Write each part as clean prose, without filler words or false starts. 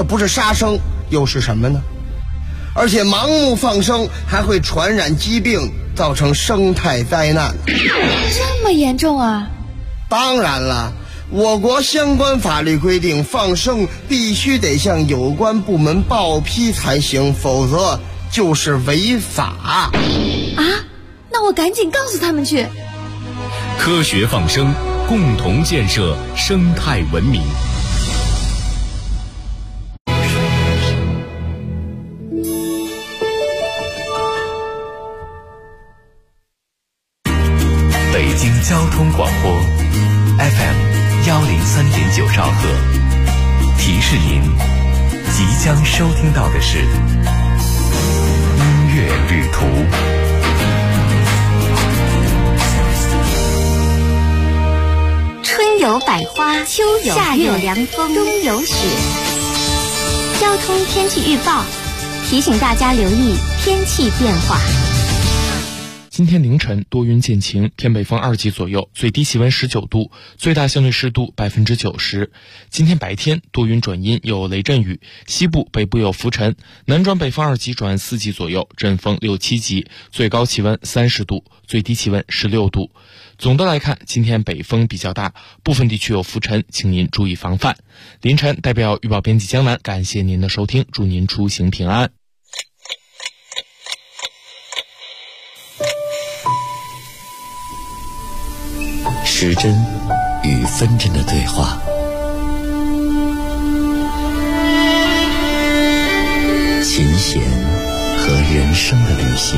不是杀生又是什么呢？而且盲目放生还会传染疾病，造成生态灾难。 这么严重啊？ 当然了，我国相关法律规定，放生必须得向有关部门报批才行，否则就是违法。 啊？那我赶紧告诉他们去。 科学放生，共同建设生态文明。 北京交通广播 FM103.9兆赫，提示您即将收听到的是音乐旅途。 春有百花，秋有夏有凉风，冬有雪。交通天气预报提醒大家留意天气变化。 今天凌晨多云见晴，偏北风2级左右，最低气温19度，最大相对湿度90%。今天白天多云转阴，有雷阵雨，西部北部有浮尘，南转北风2级转4级左右，阵风6、7级，最高气温30度，最低气温16度。总的来看，今天北风比较大，部分地区有浮尘，请您注意防范。凌晨代表预报编辑江南，感谢您的收听，祝您出行平安。 时针与分针的对话，琴弦和人生的旅行，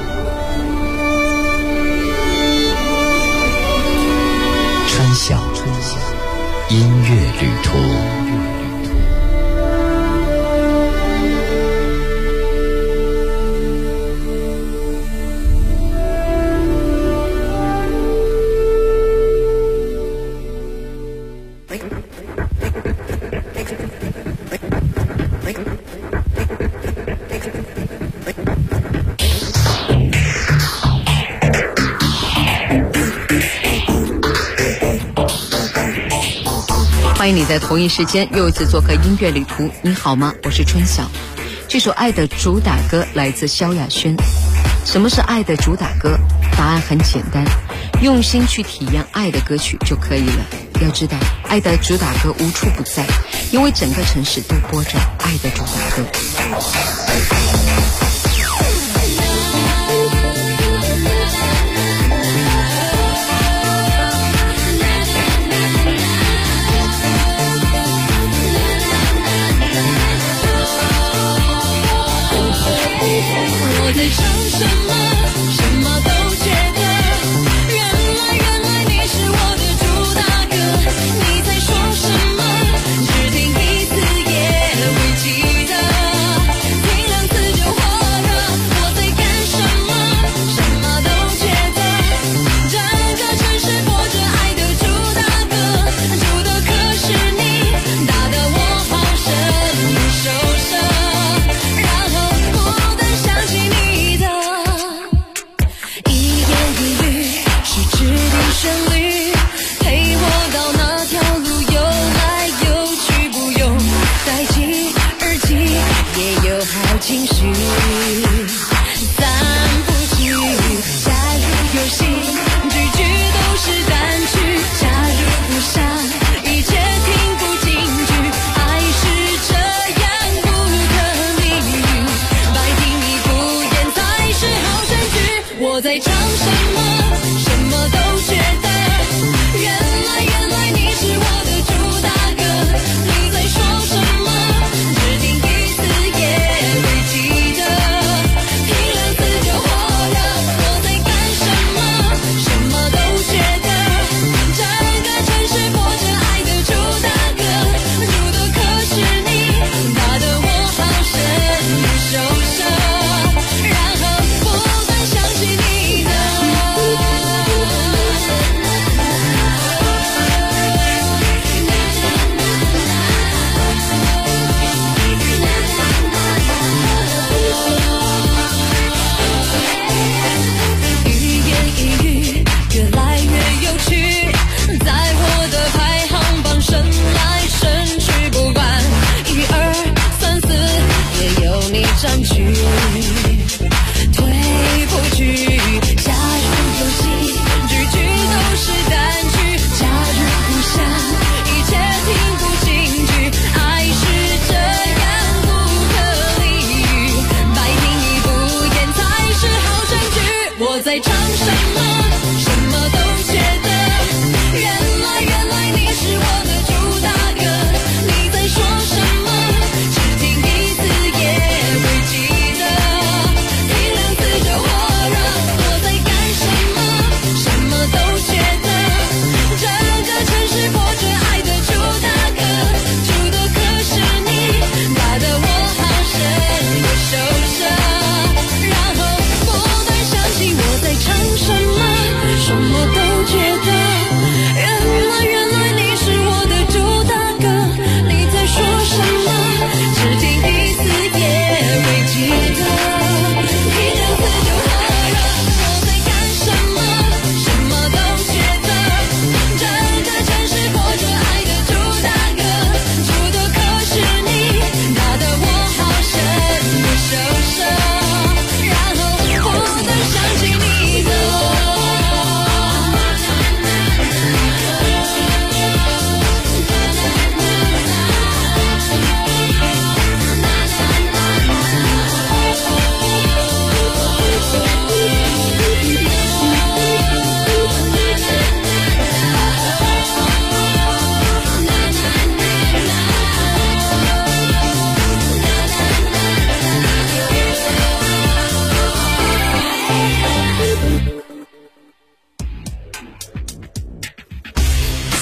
春晓音乐旅途。 欢迎你在同一时间又一次做客音乐旅途。你好吗？我是春晓。这首爱的主打歌来自萧亚轩。什么是爱的主打歌？答案很简单，用心去体验爱的歌曲就可以了。要知道，爱的主打歌无处不在，因为整个城市都播着爱的主打歌。 我在唱什么，什么都觉得，原来你是我的主打歌。你在说什么，只听一次也会记得，听2次就火了。我在干什么，什么都觉得，整个城市播着爱的主打歌，主的可是你，打得我好生受伤，然后不能想起你的一言一语是指定旋律，陪我到那条路游来游去，不用戴起耳机也有好情绪，散不去。加入游戏，句句都是单曲，加入不上，一切听不进去，爱是这样不可理喻，百听你不厌才是好证据。我在唱什么，什么都觉得，原来你是我的主打歌。你在说什么，只听一次也会记得，听2次就火了。我在干什么，什么都觉得，整个城市播着爱的主打歌，主的可是你，打得我好生受伤，然后不能想起你的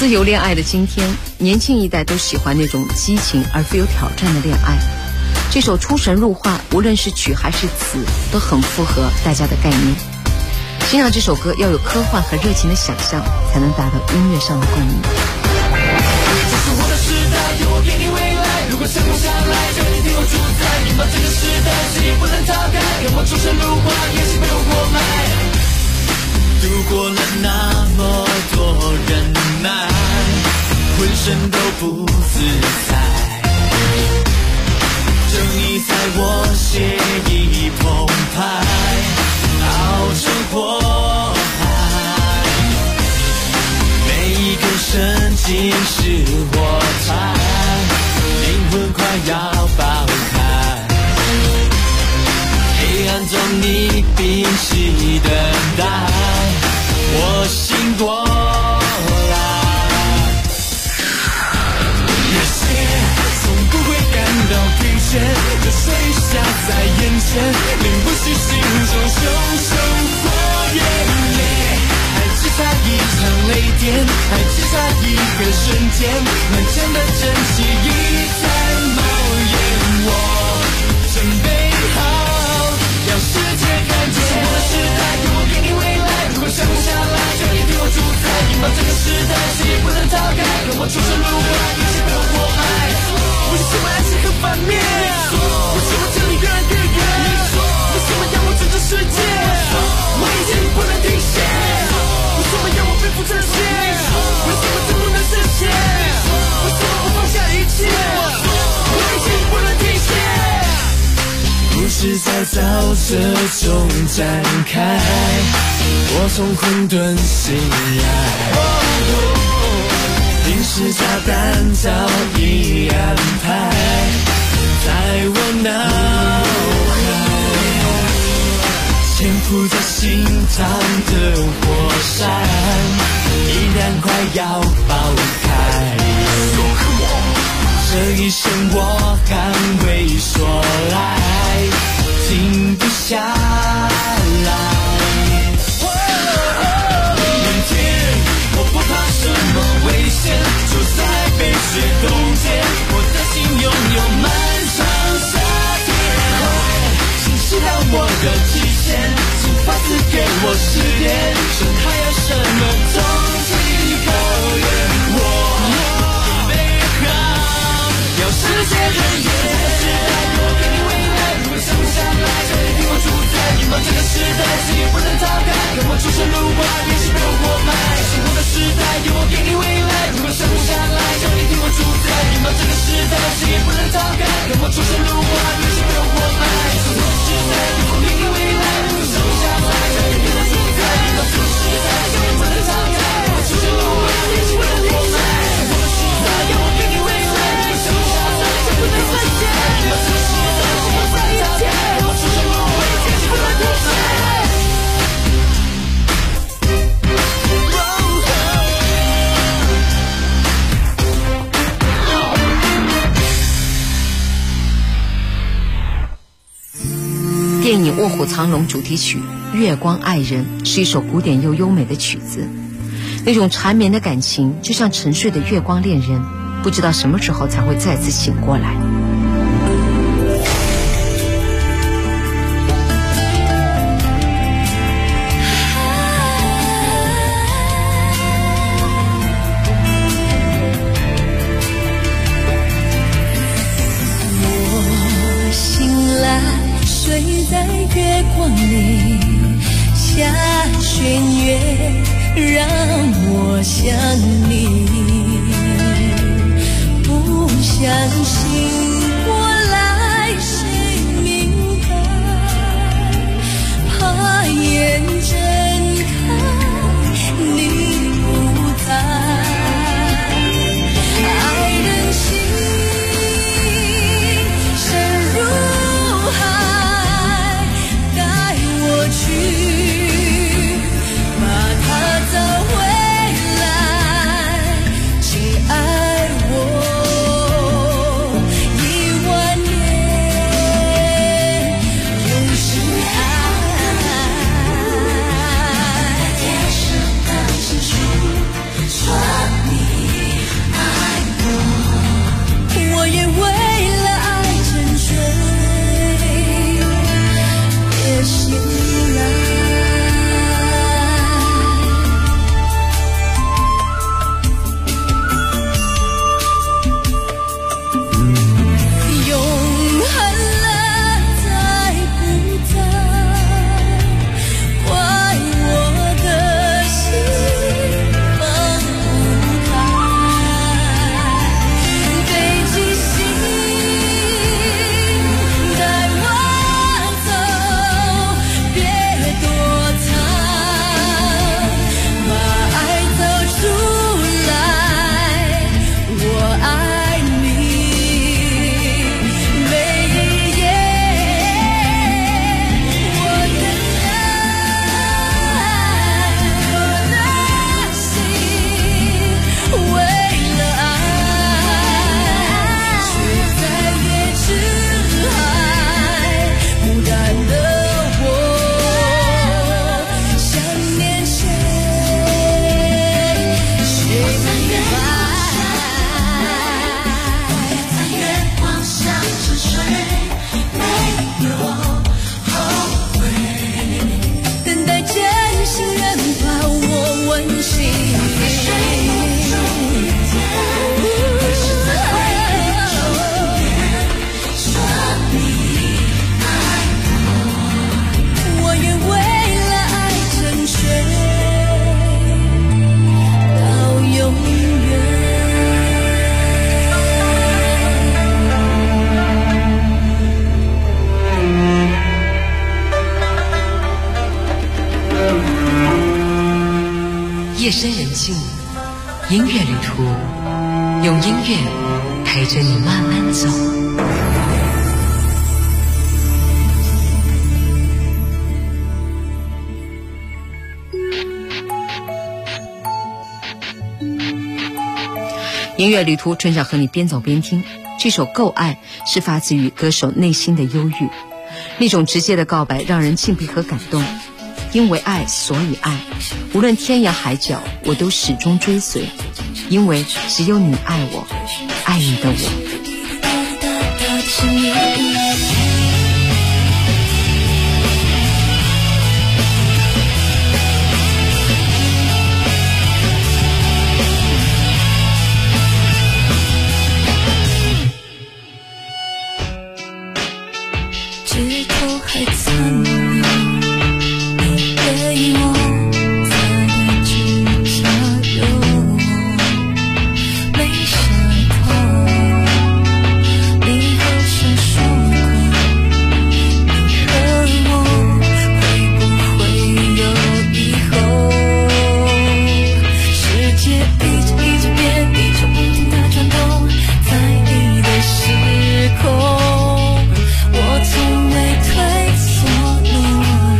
自由恋爱的今天，年轻一代都喜欢那种激情而富有挑战的恋爱。这首出神入化，无论是曲还是词，都很符合大家的概念。欣赏这首歌要有科幻和热情的想象，才能达到音乐上的共鸣。 这是我的时代，有我给你未来。如果想不下来，就你替我主宰。拥抱这个时代，谁也不能逃开。跟我出神入化，也是被我活埋。度过了那么多人脉，浑身都不自在。正义在我血液澎湃，熬成火海。每一根神经是火柴，灵魂快要爆开。黑暗中你屏息等待，我醒过来。热血从不会感到疲倦，这水下在眼前，令不虚心中熊熊火焰烈。还只差一场雷电，还只差一个瞬间，满腔的真气已在冒烟。我准备好让世界看见我的时代，有我给你未来。如果想不下来，就你替我主宰。拥抱这个时代，谁也不能逃开。跟我出神入化，一起被我活埋。我是喜欢爱情和反面，我喜欢这里越来越远。我喜欢仰望整个世界，我已经不能停歇。我喜欢让我背负这些，我喜欢这不能实现。我喜欢我放下一切，我已经不能停歇。故事在沼泽中展开，我从混沌醒来。定时炸弹早已安排在我脑海，潜伏在心脏的火山依然快要爆开。这一生我敢为所来，停不下来。明天我不怕什么危险，就在被雪冻结，我的心拥有漫长夏天。请释放我的极限，请发赐给我试炼，生还有什么终极考验？我准备好要世界人眼。我给你未来，如果想不下来，就你替我主宰。拥抱这个时代，谁也不能逃开。跟我出神入化，也是被我活埋。幸福的时代，有我给你未来。如果想不下来，就你替我主宰。拥抱这个时代，谁也不能逃开。跟我出神入化，也是被我活埋。幸福的时代，有我给你未来。如果想不下来，就你替我主宰。拥抱这个时代，谁也不能逃开。跟我出神入化，也是被我活埋。幸福的时代，有我给你未来。如果想不下来，就不能再见。拥抱这个时代，谁也不能逃开。跟我出神入化，也是被我活埋。 电影《卧虎藏龙》主题曲《月光爱人》是一首古典又优美的曲子，那种缠绵的感情就像沉睡的月光恋人，不知道什么时候才会再次醒过来。 我醒来睡在月光里，下弦月让我想你，不相信过来谁明白，怕眼睁开你不在。也夜深人静，音乐旅途，用音乐陪着你慢慢走。音乐旅途，春晓和你边走边听。这首《够爱》是发自于歌手内心的忧郁，那种直接的告白让人敬佩和感动。因为爱，所以爱，无论天涯海角，我都始终追随。因为只有你爱我，爱你的我。 指头还残留你对我擦的指甲油，没想到你好像说过你和我会不会有以后，世界一直变，地球不停地转动，在你的时空我从未退缩懦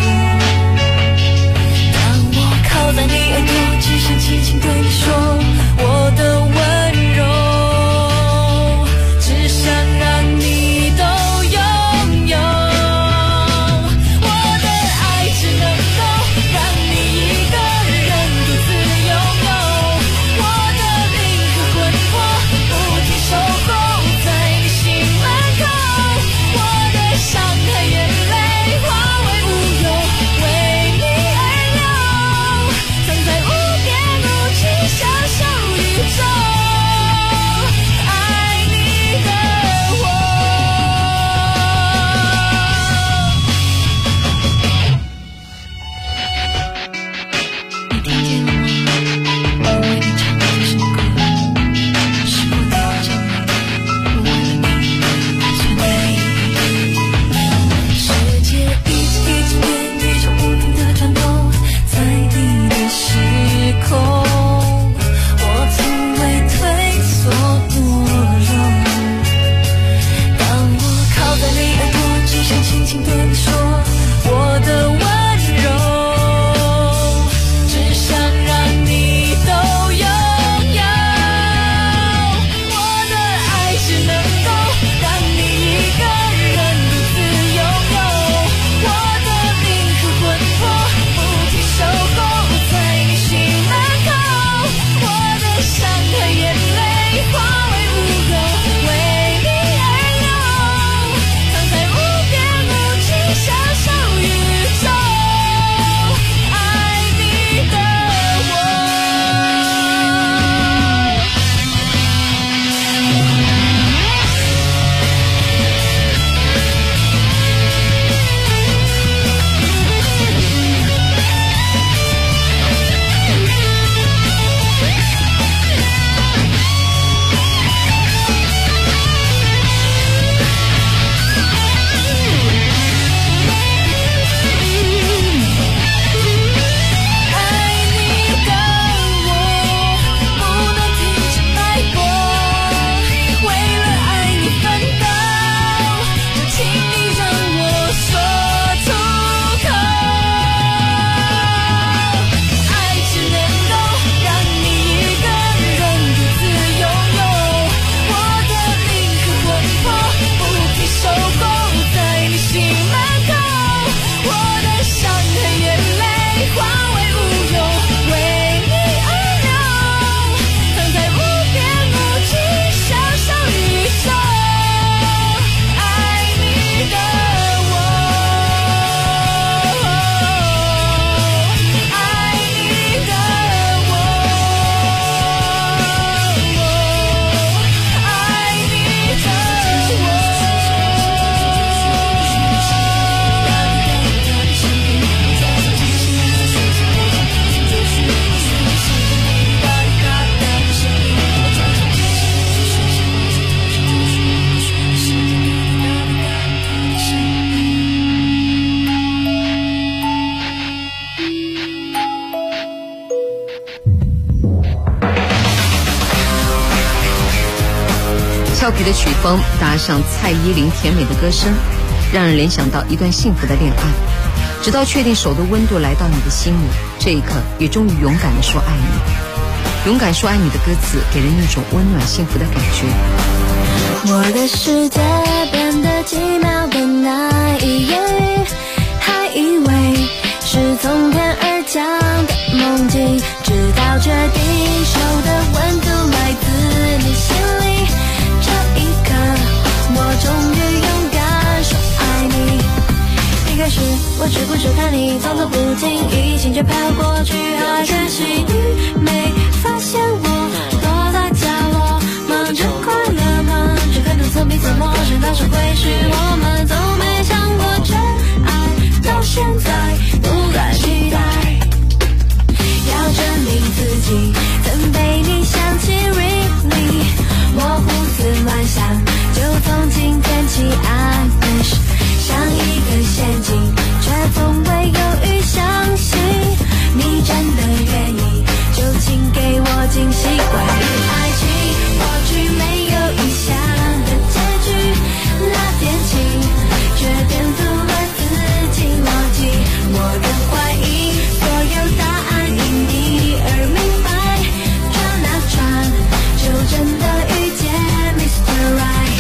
happy 的曲风搭上蔡依林甜美的歌声，让人联想到一段幸福的恋爱。直到确定手的温度来到你的心里，这一刻也终于勇敢地说爱你。勇敢说爱你的歌词给人一种温暖幸福的感觉。 我的世界变得奇妙的那一夜，还以为是从天而降的梦境，直到确定手的温度来自你心里，这一刻我终于勇敢说爱你。一开始我只顾着看你匆匆不经意，心却飘过去，好可惜你没发现我躲在角落，忙着快乐，忙着可能从彼此陌生到是会是我们，从没想过真爱，到现在不敢期待，要证明自己曾被你想起 really， 我胡思乱想，就从今天起 I wish， 像一个陷阱，却从未犹豫相信你真的愿意，就请给我惊喜。关于爱情，或许没有预想的结局，那天起却颠覆了自己逻辑，我的怀疑所有答案因你而明白，转啊转就真的遇见 Mr. Right。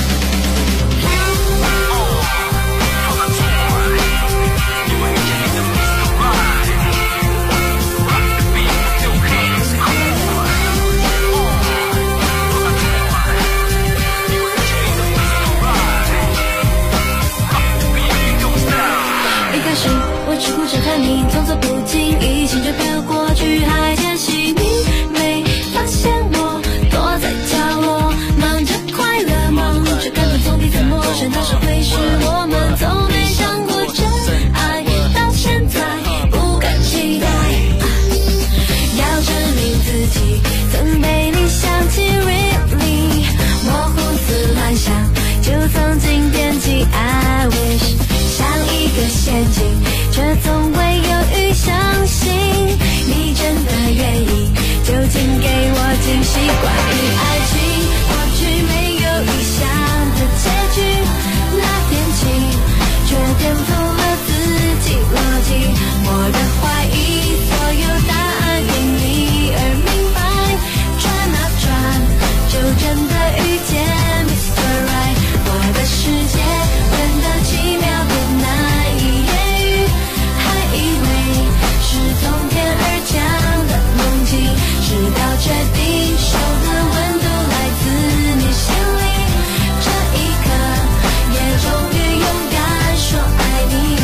一开始我只顾着看你匆匆不经意，心却飘过去，还间隙你没发现我躲在角落，忙着快乐，忙着可能从彼此陌生到是会是我们，从没想过真爱，到现在不敢期待，要证明自己曾被你想起 really， 我胡思乱想，就从今天起 I wish， 像一个陷阱，却从未犹豫相信你真的愿意，就请给我惊喜。关于爱情，或许没有预想的结局，那天起却颠覆了自己逻辑，我的怀疑所有答案因你而明白，转啊转就真的遇见 Mr. Right， 我的世界变得奇妙的那一夜雨，还以为是从天而降的梦境，直到确定手的温度来自你心里，这一刻也终于勇敢说爱你。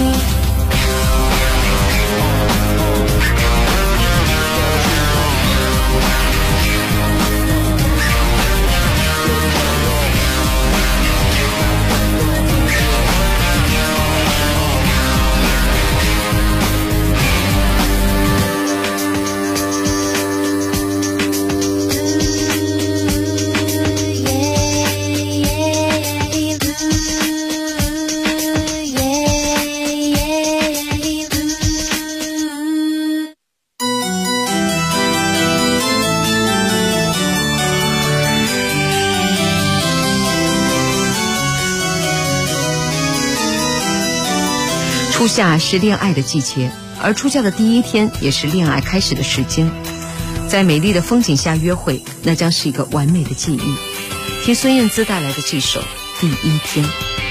初夏是恋爱的季节，而初夏的第一天也是恋爱开始的时间。在美丽的风景下约会，那将是一个完美的记忆。听孙燕姿带来的这首《第一天》。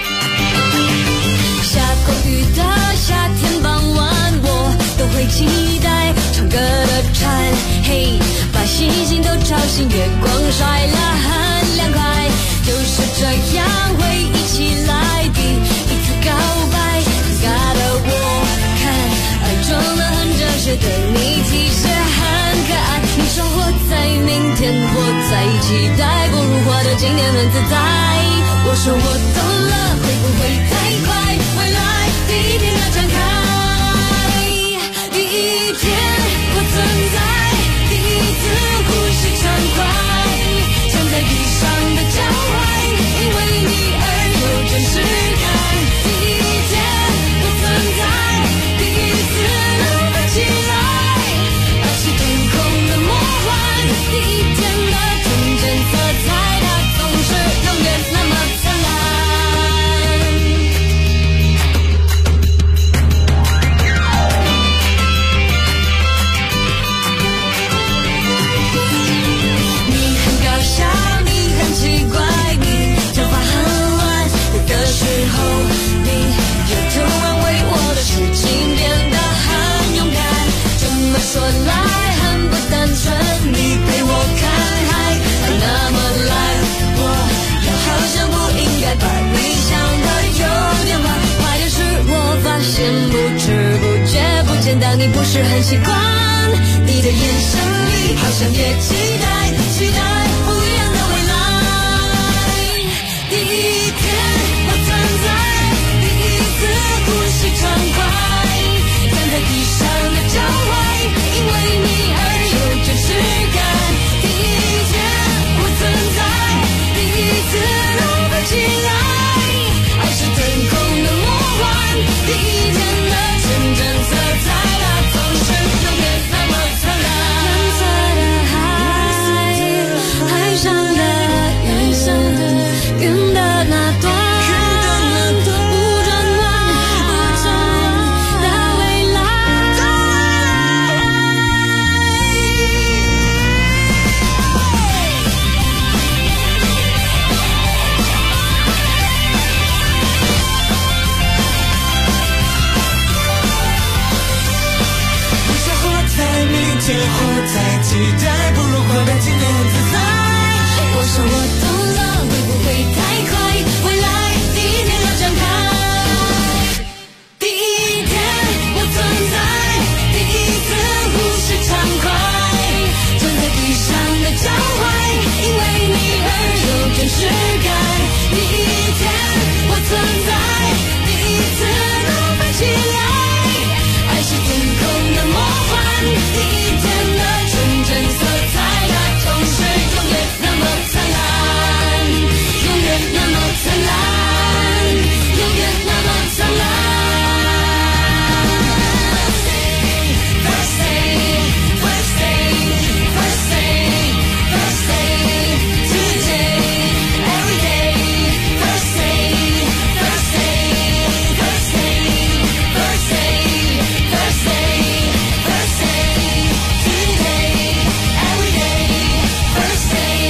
下过雨的夏天傍晚，我都会期待唱歌的蝉，嘿，把星星都吵醒，月光晒了很凉快，就是这样会一起来第一次告白。尴尬的我看爱装得很真实的你其实很可爱，你说活在明天，活在期待过如花的今天很自在，我说我懂了，会不会太快，未来第一天要展开，第一天我存在，第一次呼吸畅快，像在地上的脚踝，因为你而让你不是很习惯。你的眼神里好像也期待不一样的未来。第一天我存在，第一次呼吸畅快，站在地上的脚踝，因为你而有真实感。第一天我存在，第一次能飞起来，爱是天空的魔幻。第一天的纯真色彩，它总是永远那么灿烂。蓝色的海，海上的云，云的那端，不转弯的未来。 不想活在明天，活在期待，不如活在今天很自在。 我说我懂了，会不会太快？未来第一天要展开。第一天我存在，第一次呼吸畅快，站在地上的脚踝，因为你而有真实感。第一天我存在，第一次能飞起来，爱是天空的魔幻。第一天的纯真色彩，它总是永远那么灿烂，永远那么灿烂，永远那么灿烂。First day, first day, first day, first day, today, every day. First day, first day, first day, first day, first day, first day, today, every day. First day.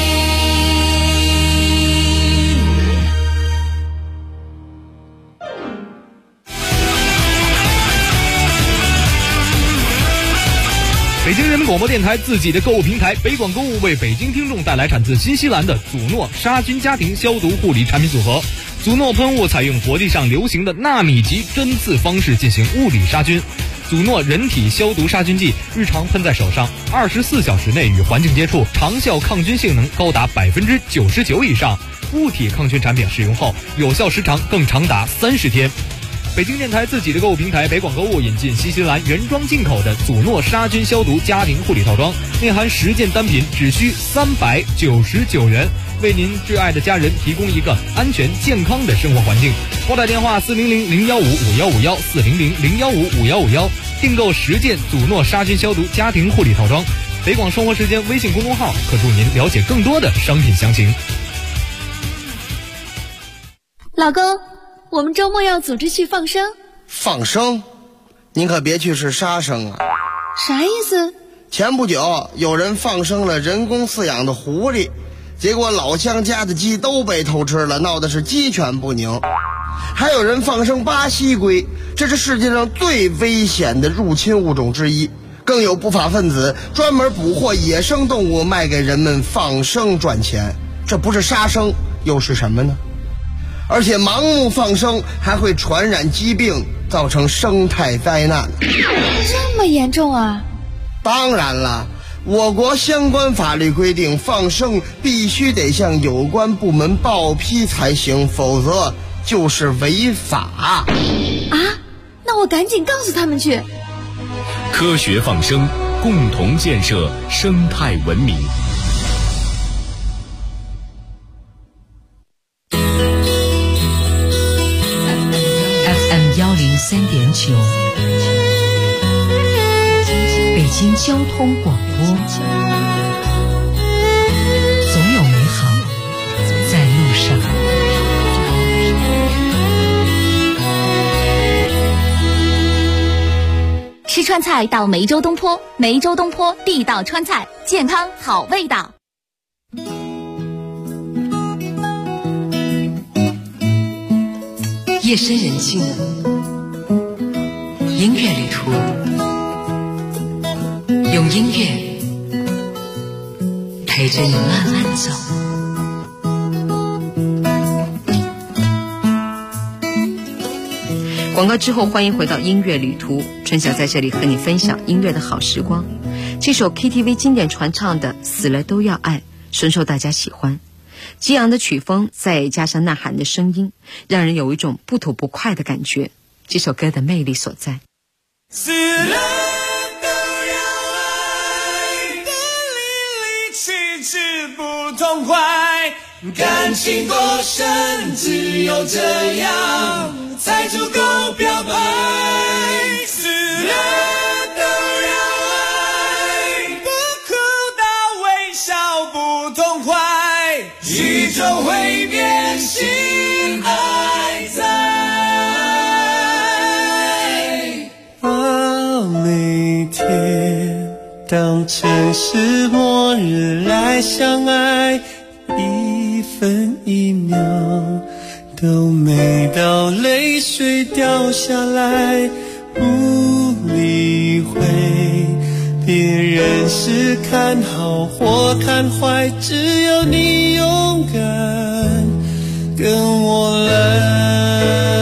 北京人民广播电台自己的购物平台北广购物为北京听众带来产自新西兰的祖诺杀菌家庭消毒护理产品组合。祖诺喷雾采用国际上流行的纳米级针刺方式进行物理杀菌。祖诺人体消毒杀菌剂日常喷在手上，24小时内与环境接触，长效抗菌性能高达99%以上。物体抗菌产品使用后，有效时长更长达30天。北京电台自己的购物平台北广购物引进新西兰原装进口的祖诺杀菌消毒家庭护理套装，内含10件单品，只需399元，为您挚爱的家人提供一个安全健康的生活环境。拨打电话400-015-5151 400-015-5151，订购10件祖诺杀菌消毒家庭护理套装。北广生活时间微信公众号可助您了解更多的商品详情。 老公，我们周末要组织去放生。 放生？您可别去是杀生啊！ 啥意思？ 前不久有人放生了人工饲养的狐狸，结果老乡家的鸡都被偷吃了，闹的是鸡犬不宁。还有人放生巴西龟，这是世界上最危险的入侵物种之一。更有不法分子专门捕获野生动物卖给人们放生赚钱，这不是杀生又是什么呢？而且盲目放生还会传染疾病，造成生态灾难。 这么严重啊？ 当然了，我国相关法律规定，放生必须得向有关部门报批才行，否则就是违法。 啊？那我赶紧告诉他们去。 科学放生，共同建设生态文明。 FM103.9，北京交通广播，总有美好在路上。 吃川菜到梅州东坡，梅州东坡地道川菜，健康好味道。 夜深人静，音乐旅途，用音乐陪着你慢慢走。广告之后，欢迎回到音乐旅途。 春晓在这里和你分享音乐的好时光。这首 KTV 经典传唱的《死了都要爱》深受大家喜欢，激昂的曲风再加上呐喊的声音，让人有一种不吐不快的感觉，这首歌的魅力所在。 死了都要爱，不离离去去不痛快，感情多深，只有这样才足够表白。死了都要爱，不哭到微笑不痛快，宇宙会变心爱在。把每天当成是末日来相爱，一分一秒都美到泪水掉下来，不理会别人是看好或看坏，只要你勇敢跟我来。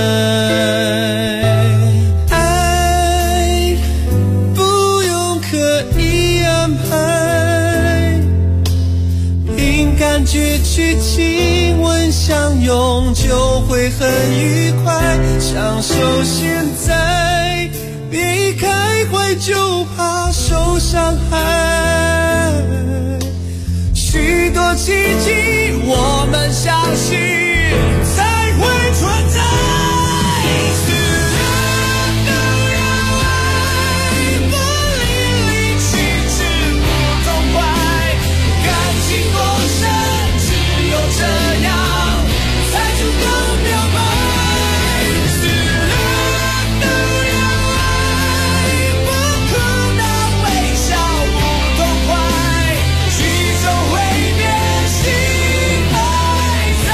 爱不用刻意安排，凭感觉去亲吻相拥就会很愉快，享受现在，别一开怀就怕受伤害。许多奇迹我们相信才会存在。死了都要爱，不离离去去不痛快，感情多深，只有这样才足够表白。死了都要爱，不哭到微笑不痛快，宇宙会变心爱在。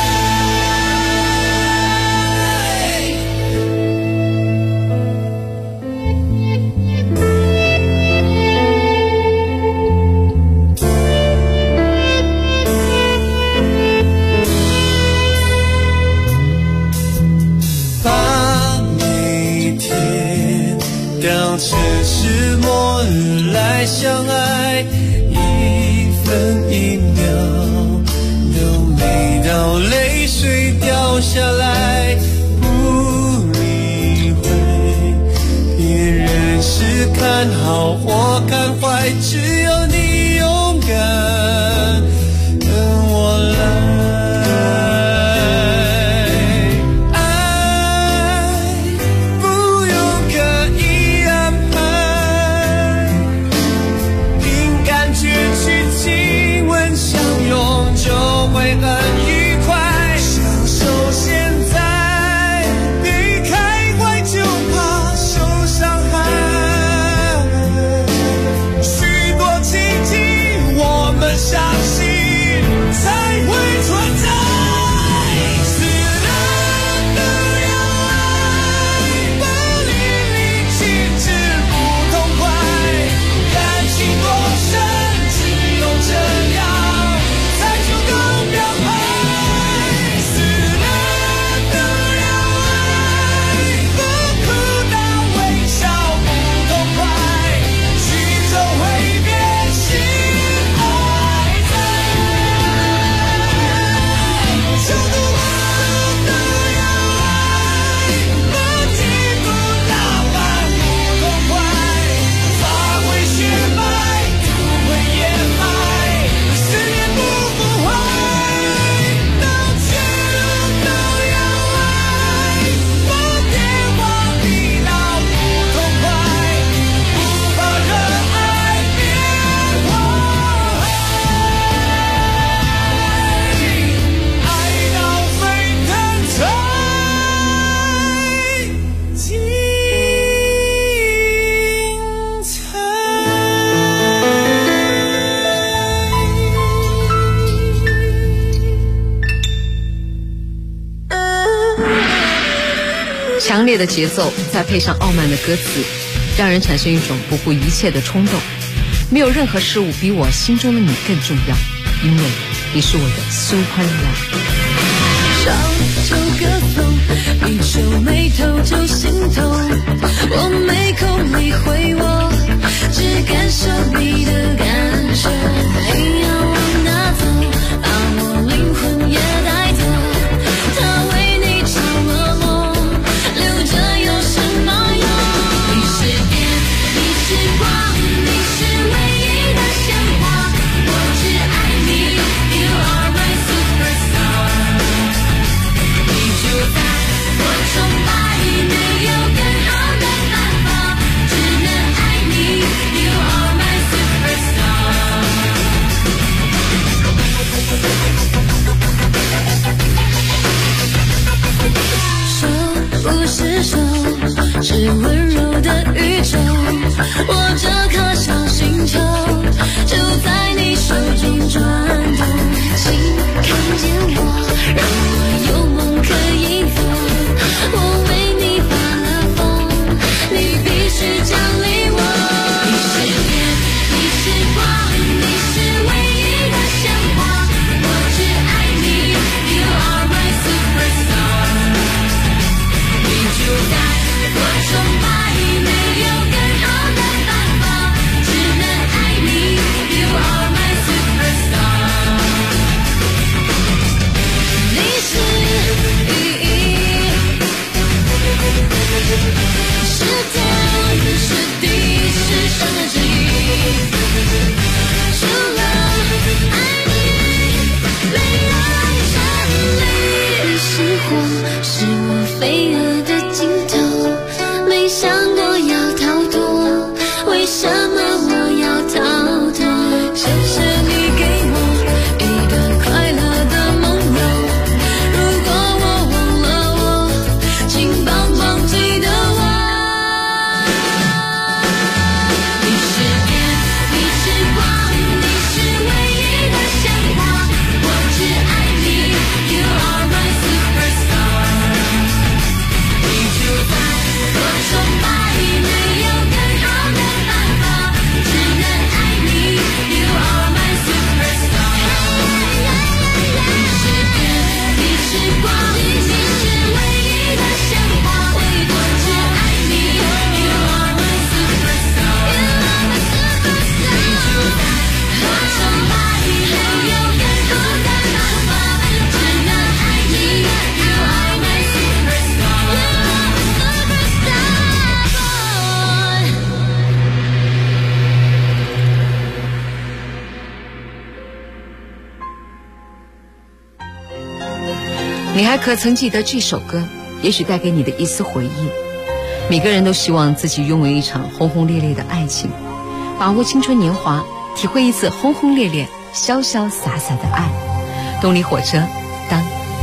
把每天当成是末日来相爱，一分一秒都美到泪水掉下来，不理会别人是看好或看坏，只要你勇敢跟我来。 强烈的节奏再配上傲慢的歌词，让人产生一种不顾一切的冲动。没有任何事物比我心中的你更重要，因为你是我的 super love。 唱就歌颂，一皱眉头就心痛，我没空理会我，只感受你的感受。你要往哪走，把我灵魂也带走。他为你着了魔，留着有什么用？你是电，你是光，你是唯一的鲜花，我只爱你 You are my superstar。 你就在我崇拜，没有更好的办法，只能爱你 You are my superstar。 手不是手，是温柔的宇宙，我这颗小星球就在你手中转动。请看见我，让我有梦可以走，我为你发了疯，你必须奖励我。你是电，你是光，你是唯一的鲜花，我只爱你 You are my superstar。 你就在我崇拜，没有更好的办法，只能爱你 You are my superstar。 你是意义，是天，是地，是生的之一。除了爱你，没爱真理。你是火，是我飞蛾的尽头，没想过要逃脱，为什么我要逃脱？谢谢你给我一个快乐的梦游，如果我忘了我，请帮忙记得我。你是电，你是光，你是唯一的鲜花，我只爱你 You are my superstar。 你就在我崇拜，没有更好的办法，只能爱你 You are my superstar。 你是电，你是光，你是唯一的鲜花，我只爱你 You are my superstar。 你就在我崇拜，没有更好的办法，只能爱你 You are my superstar。 你还可曾记得这首歌？也许带给你的一丝回忆。每个人都希望自己拥有一场轰轰烈烈的爱情，把握青春年华，体会一次轰轰烈烈、潇潇洒洒的爱。动力火车，当。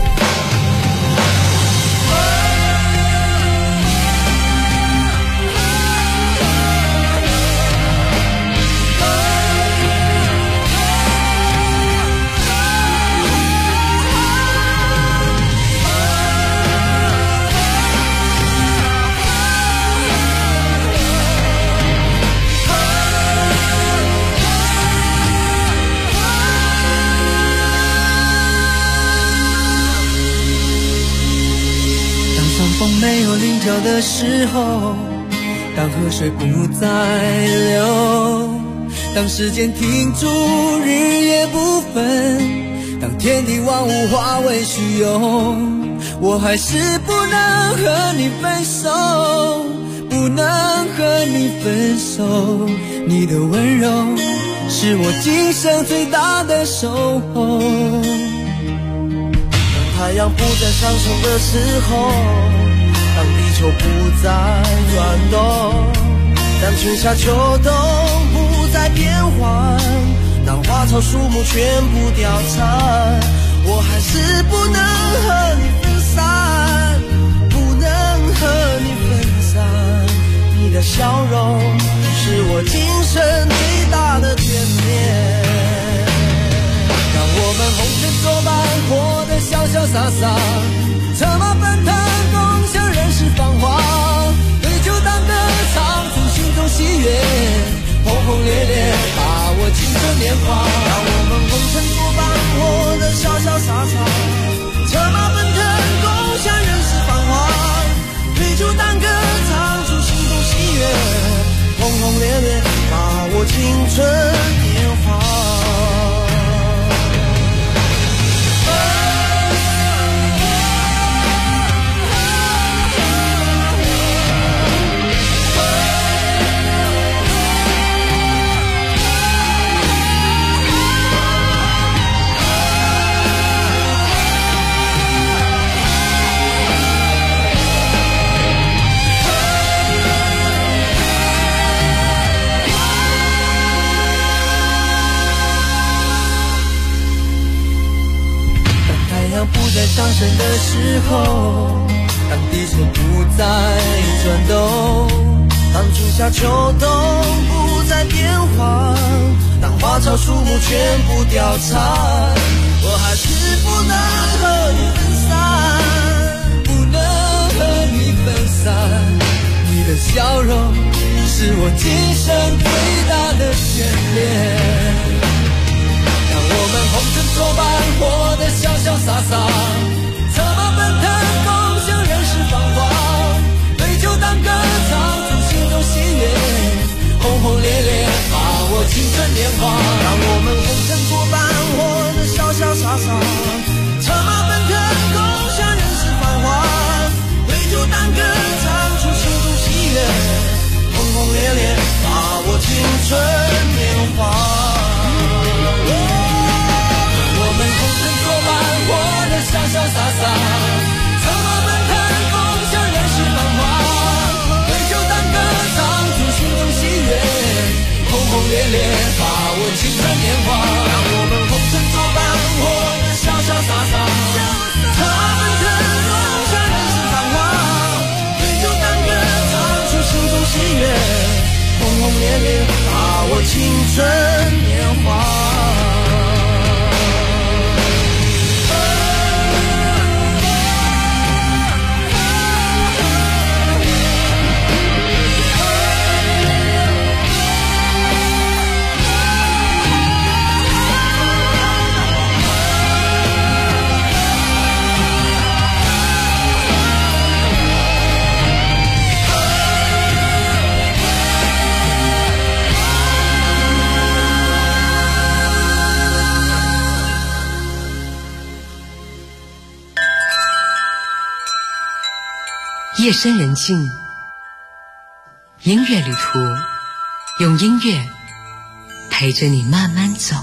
没有棱角的时候，当河水不再流，当时间停住，日夜不分，当天地万物化为虚有，我还是不能和你分手，不能和你分手。你的温柔是我今生最大的守候。当太阳不再上升的时候，当地球不再转动，当春夏秋冬不再变换，当花草树木全部凋残，我还是不能和你分散，不能和你分散。你的笑容是我今生最大的眷恋。让我们红尘作伴，活得潇潇洒洒，策马奔腾，共享人世繁华，对酒当歌，唱出心中喜悦，轰轰烈烈，把握青春年华。让我们红尘作伴，活得潇潇洒洒，策马奔腾，共享春年华。不再上升的时候，当地球不再转动，当春夏秋冬不再变化，当花草树木全部凋残，我还是不能和你分散，不能和你分散。你的笑容是我今生最大的眷恋。让我们红尘作伴，活得潇潇洒洒，策马奔腾，共享人世繁华，对酒当歌，唱出心中喜悦，轰轰烈烈把握青春年华。让我们红尘作伴，活得潇潇洒洒，策马奔腾，共享人世繁华，对酒当歌，唱出心中喜悦，轰轰烈烈把握青春年华。活得潇潇洒洒，策马奔腾，共享人世繁华，对酒当歌，唱出心中喜悦，轰轰烈烈把握青春年华。让我们红尘作伴，活得潇潇洒洒，策马奔腾，共享人世繁华，对酒当歌，唱出心中喜悦，轰轰烈烈把握青春年华。 夜深人静，音乐旅途，用音乐陪着你慢慢走。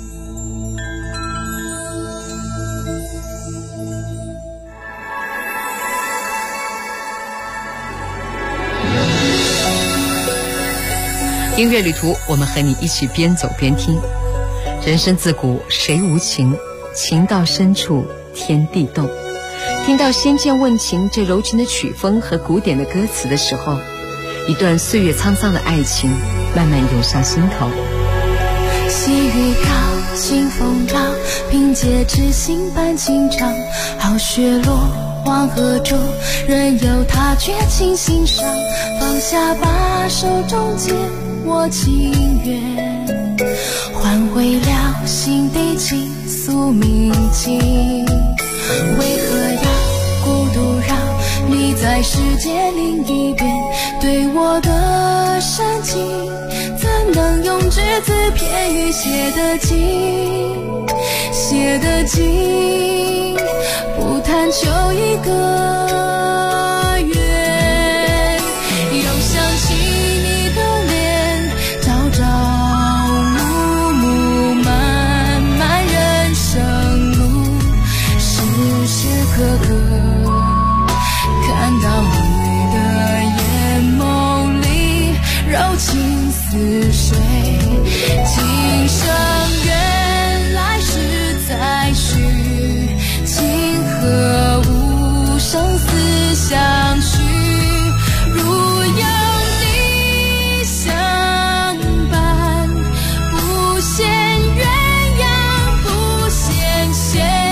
音乐旅途，我们和你一起边走边听。人生自古谁无情，情到深处天地动。听到《仙剑问情》这柔情的曲风和古典的歌词的时候，一段岁月沧桑的爱情慢慢涌上心头。 细雨飘，清风绕，凭借知心伴情长。好雪落，黄河中，任由它绝情欣赏。放下吧，手中剑，我情愿，换回了心底情诉铭记。为何要孤独让你在世界另一边，对我的深情怎能用只字片语写得尽，写得尽，不贪求一个缘。又想起你的脸，朝朝暮暮，漫漫人生路，时时刻刻看到你的眼眸里柔情似水。今生缘来世再续，情何无生死相许。如有你相伴，不羡鸳鸯不羡仙。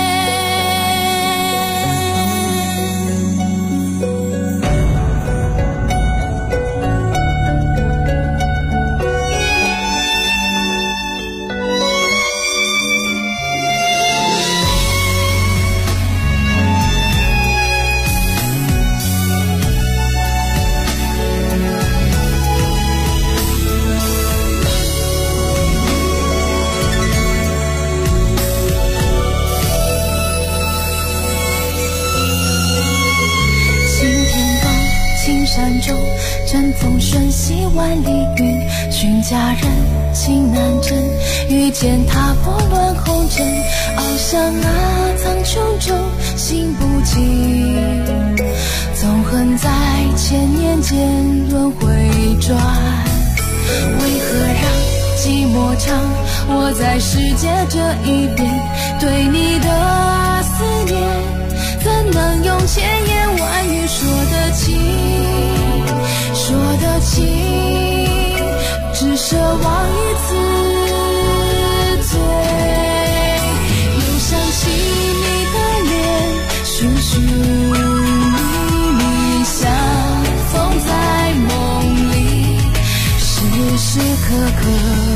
山中，阵风瞬息万里云，寻佳人情难枕，遇见他拨乱红尘，翱翔苍穹中心不静，纵横在千年间轮回转，为何让寂寞长？我在世界这一边，对你的思念怎能用千言万语说得清，说得清，只奢望一次醉。又想起你的脸，寻寻觅觅，相逢在梦里，时时刻刻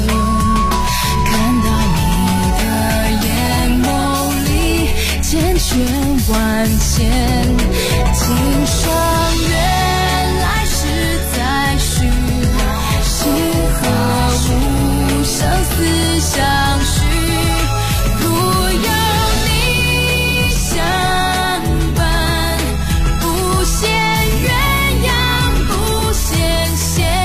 看到你的眼眸里千圈万千，今生缘来世再续，心何无生死相许，不由你相伴，不羡鸳鸯不羡仙。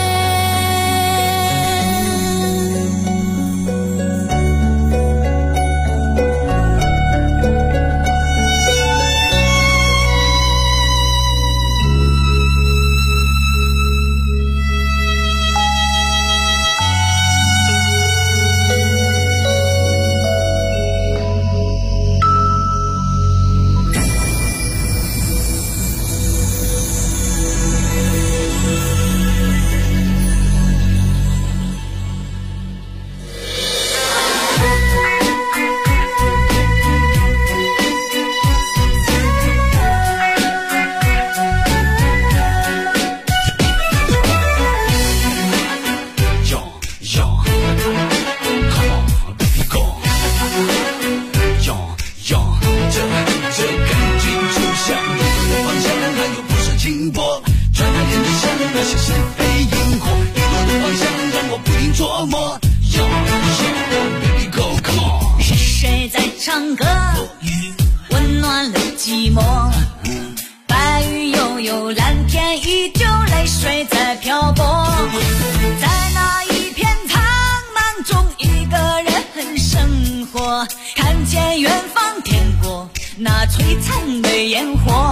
是谁在唱歌，温暖了寂寞？白云悠悠，蓝天依旧，泪水在漂泊。在那一片苍茫中，一个人生活，看见远方天国那璀璨的烟火。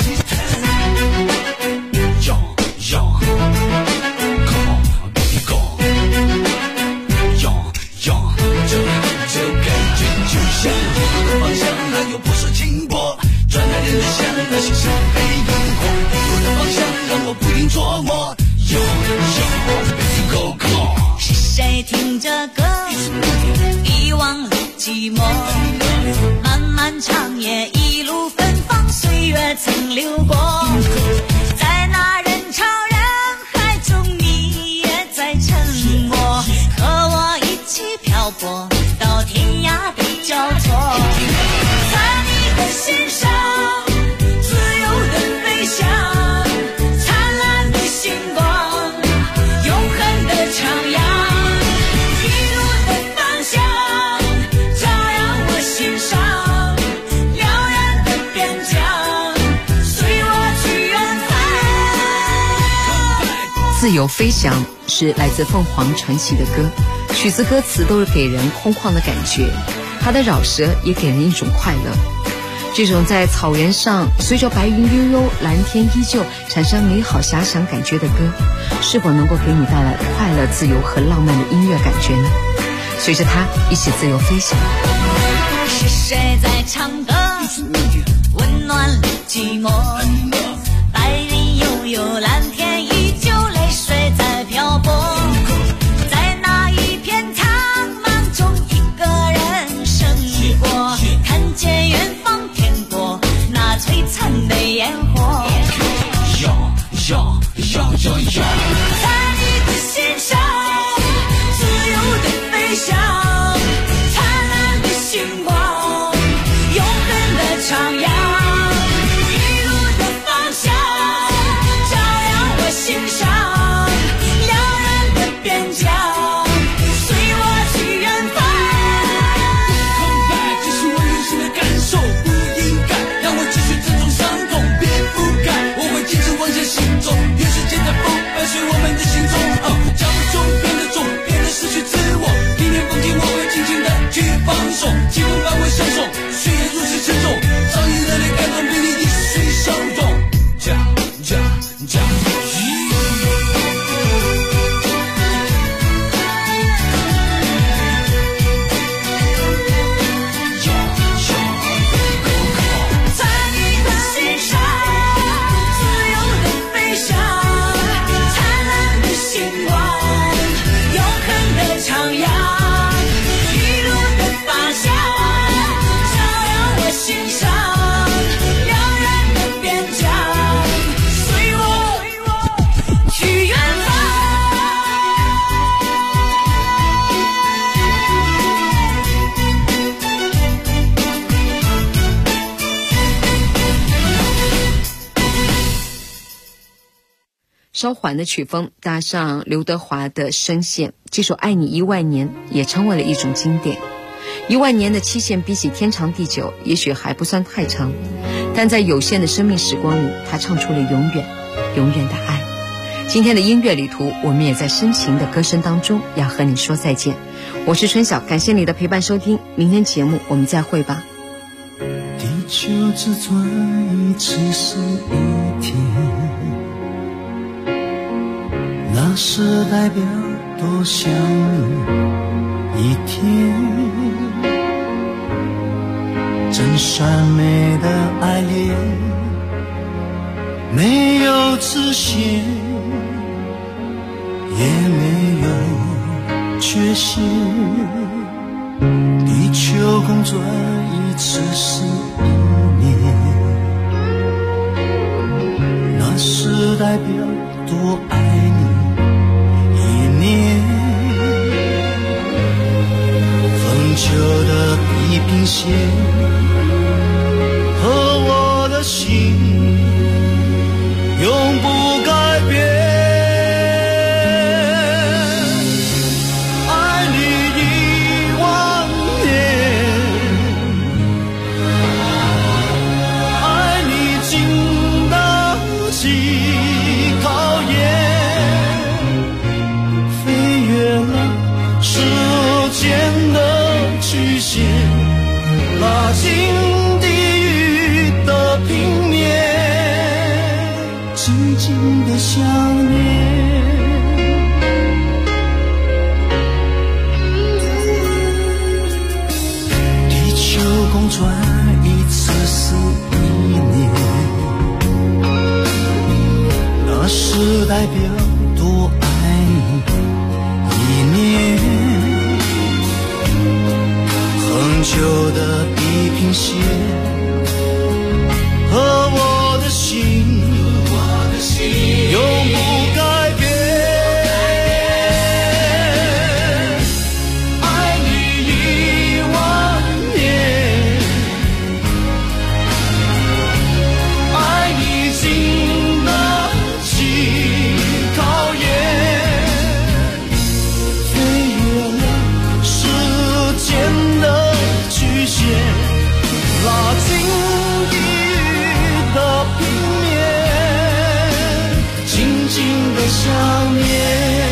这感觉就像一路的方向，那又不是轻薄，转来人的香，那心是被萤火。一路的方向让我不停琢磨。Yo baby go come on， 是谁听着歌，遗忘了寂寞？漫漫长夜，一路芬芳，岁月曾流过。在那人潮人海中，你也在沉默，和我一起漂泊到天涯的交错。在你的心上，自由的飞翔，灿烂的星光，永恒的徜徉。一路的方向，照亮我心上，辽远的边疆，随我去远方。 自由飞翔是来自凤凰传奇的歌，曲子歌词都是给人空旷的感觉，它的饶舌也给人一种快乐。这种在草原上随着白云悠悠，蓝天依旧，产生美好遐想感觉的歌，是否能够给你带来快乐、自由和浪漫的音乐感觉呢？随着它一起自由飞翔。 是谁在唱歌，温暖了寂寞？白云悠悠，蓝天依旧，泪水在漂泊。在那一片苍茫中，一个人生活，看见远方天国那璀璨的烟火。在你的心上，自由的飞翔，灿烂的星光，永恒的徜徉。一路的方向，照亮我心上，辽远的边疆，随我去远方。 这是我内心的感受，不应该让我继续这种伤痛，别覆盖，我会坚持往前行走。 稍缓的曲风搭上刘德华的声线，这首《爱你1万年》也成为了一种经典。1万年的期限比起天长地久也许还不算太长，但在有限的生命时光里，他唱出了永远永远的爱。今天的音乐旅途，我们也在深情的歌声当中要和你说再见。我是春晓，感谢你的陪伴收听，明天节目我们再会吧。 地球只转一次是一天，那是代表多想你一天，真善美的爱恋没有实现，也没有缺陷，地球公转一次是一年，那是代表多爱你一年，风球的地平线和我的心永不改变，爱你1万年，爱你经得起考验，飞越了时间的曲线，拉近地狱的平面，静静的想念。地球公转一次是一年，那是代表多爱你一年，恒久的地平线和我的心永不改变，爱你1万年，爱你经得起考验，飞越了时间的曲线，拉近地狱的平面，静静的想念。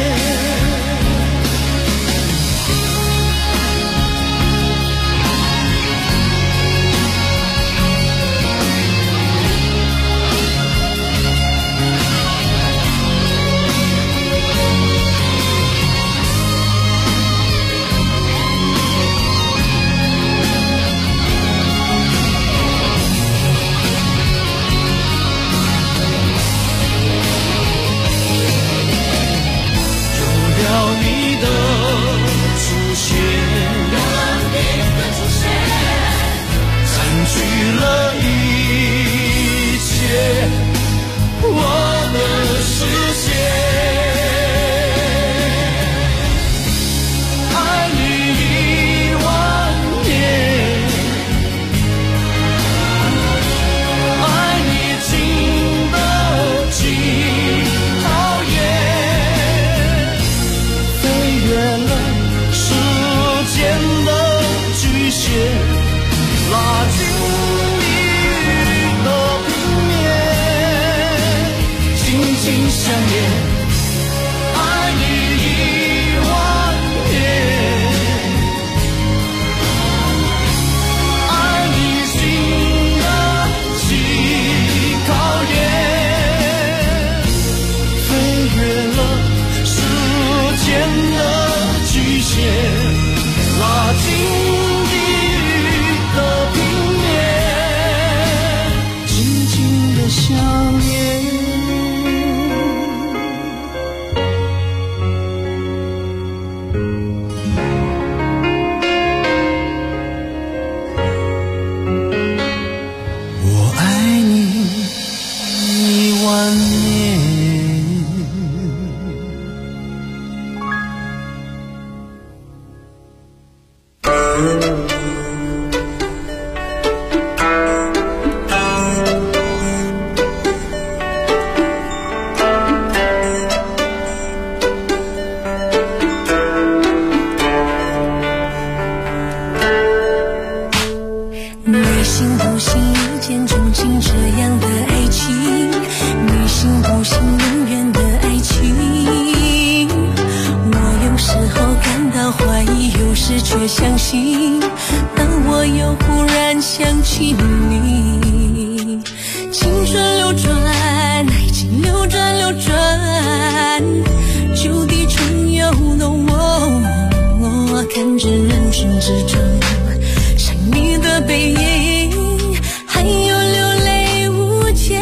也相信，但我又忽然想起你。青春流转，爱情流转流转，旧地重游动我看着人群之中想你的背影，还有流泪无解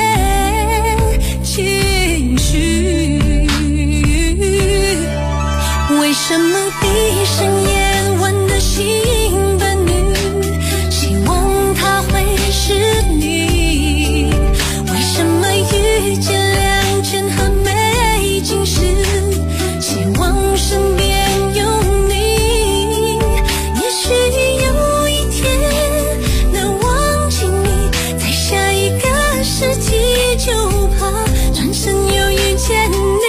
情绪。为什么闭上眼玩的心伴侣，希望他会是你？为什么遇见良辰和美景时，希望身边有你？也许有一天能忘记你，在下一个世纪就怕转身又遇见你。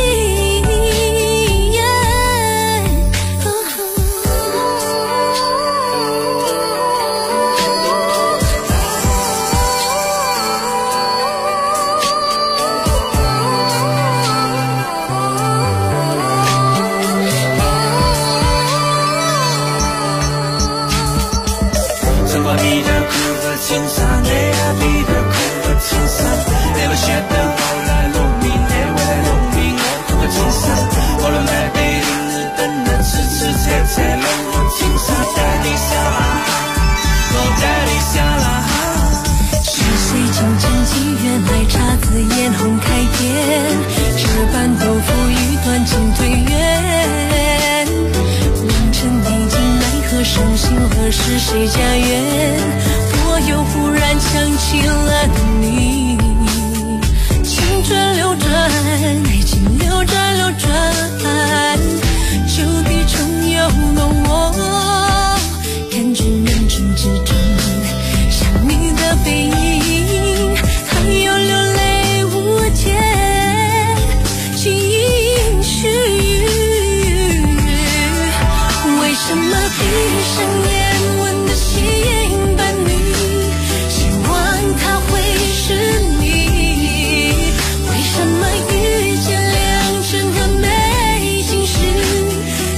眼红开篇，这般都付与断情退远。良辰已经奈何，伤心何时谁家园？我又忽然想起了你。青春流转，爱情流转流转，旧地重游动我看着人群之中想你的背影，还有流泪无解情绪。为什么闭上眼